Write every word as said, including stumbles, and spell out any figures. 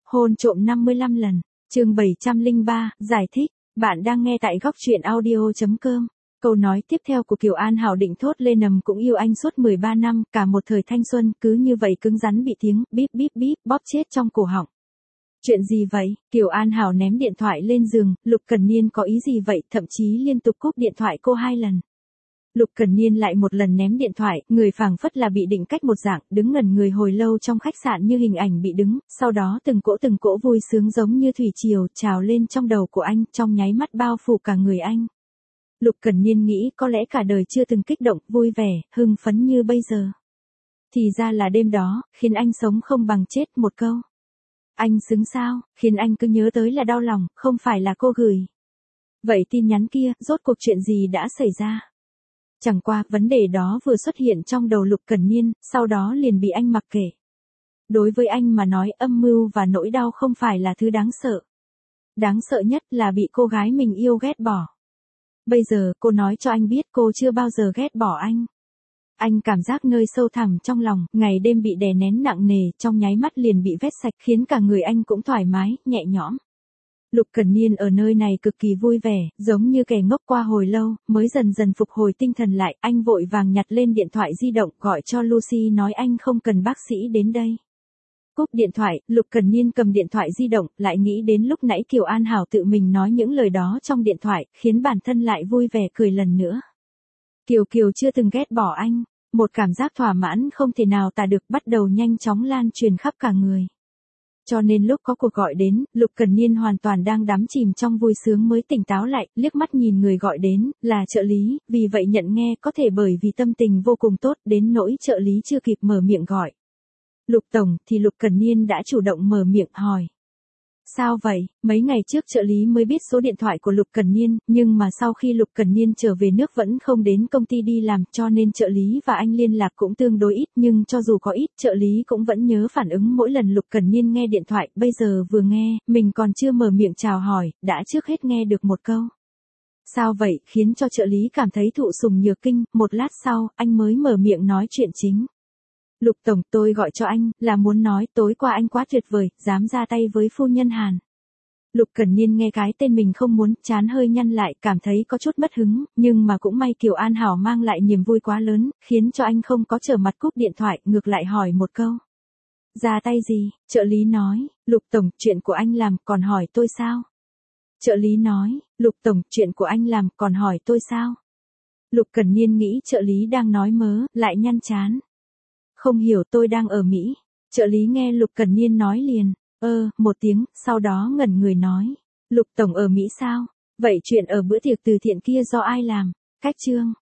Hôn trộm năm mươi lăm lần. Chương bảy trăm lẻ ba, giải thích. Bạn đang nghe tại góc truyện audio chấm com. Câu nói tiếp theo của Kiều An Hảo định thốt lên nầm cũng yêu anh suốt mười ba năm, cả một thời thanh xuân, cứ như vậy cứng rắn bị tiếng bíp bíp bíp bóp chết trong cổ họng. Chuyện gì vậy? Kiều An Hảo ném điện thoại lên giường, Lục Cần Niên có ý gì vậy, thậm chí liên tục cúp điện thoại cô hai lần. Lục Cần Niên lại một lần ném điện thoại, người phảng phất là bị định cách một dạng, đứng ngẩn người hồi lâu trong khách sạn như hình ảnh bị đứng, sau đó từng cỗ từng cỗ vui sướng giống như thủy triều trào lên trong đầu của anh, trong nháy mắt bao phủ cả người anh. Lục Cần Niên nghĩ có lẽ cả đời chưa từng kích động, vui vẻ, hưng phấn như bây giờ. Thì ra là đêm đó, khiến anh sống không bằng chết một câu. Anh xứng sao, khiến anh cứ nhớ tới là đau lòng, không phải là cô gửi. Vậy tin nhắn kia, rốt cuộc chuyện gì đã xảy ra? Chẳng qua, vấn đề đó vừa xuất hiện trong đầu Lục Cần Niên, sau đó liền bị anh mặc kệ. Đối với anh mà nói âm mưu và nỗi đau không phải là thứ đáng sợ. Đáng sợ nhất là bị cô gái mình yêu ghét bỏ. Bây giờ, cô nói cho anh biết cô chưa bao giờ ghét bỏ anh. Anh cảm giác nơi sâu thẳm trong lòng, ngày đêm bị đè nén nặng nề, trong nháy mắt liền bị vét sạch, khiến cả người anh cũng thoải mái, nhẹ nhõm. Lục Cần Niên ở nơi này cực kỳ vui vẻ, giống như kẻ ngốc qua hồi lâu, mới dần dần phục hồi tinh thần lại, anh vội vàng nhặt lên điện thoại di động, gọi cho Lucy nói anh không cần bác sĩ đến đây. Cúp điện thoại, Lục Cần Niên cầm điện thoại di động, lại nghĩ đến lúc nãy Kiều An Hảo tự mình nói những lời đó trong điện thoại, khiến bản thân lại vui vẻ cười lần nữa. Kiều Kiều chưa từng ghét bỏ anh, một cảm giác thỏa mãn không thể nào tả được bắt đầu nhanh chóng lan truyền khắp cả người. Cho nên lúc có cuộc gọi đến, Lục Cần Niên hoàn toàn đang đắm chìm trong vui sướng mới tỉnh táo lại, liếc mắt nhìn người gọi đến, là trợ lý, vì vậy nhận nghe có thể bởi vì tâm tình vô cùng tốt đến nỗi trợ lý chưa kịp mở miệng gọi. Lục Tổng, thì Lục Cần Niên đã chủ động mở miệng hỏi. Sao vậy, mấy ngày trước trợ lý mới biết số điện thoại của Lục Cần Niên, nhưng mà sau khi Lục Cần Niên trở về nước vẫn không đến công ty đi làm, cho nên trợ lý và anh liên lạc cũng tương đối ít, nhưng cho dù có ít, trợ lý cũng vẫn nhớ phản ứng mỗi lần Lục Cần Niên nghe điện thoại, bây giờ vừa nghe, mình còn chưa mở miệng chào hỏi, đã trước hết nghe được một câu. Sao vậy, khiến cho trợ lý cảm thấy thụ sùng nhược kinh, một lát sau, anh mới mở miệng nói chuyện chính. Lục Tổng, tôi gọi cho anh, là muốn nói tối qua anh quá tuyệt vời, dám ra tay với phu nhân Hàn. Lục Cần Niên nghe cái tên mình không muốn, chán hơi nhăn lại, cảm thấy có chút mất hứng, nhưng mà cũng may Kiều An Hảo mang lại niềm vui quá lớn, khiến cho anh không có trở mặt cúp điện thoại, ngược lại hỏi một câu. Ra tay gì? Trợ lý nói, Lục Tổng, chuyện của anh làm, còn hỏi tôi sao? Trợ lý nói, Lục Tổng, chuyện của anh làm, còn hỏi tôi sao? Lục Cần Niên nghĩ trợ lý đang nói mớ, lại nhăn chán. Không hiểu, tôi đang ở Mỹ. Trợ lý nghe Lục Cần Niên nói liền, ơ, một tiếng, sau đó ngẩn người nói. Lục Tổng ở Mỹ sao? Vậy chuyện ở bữa tiệc từ thiện kia do ai làm? Cách chương.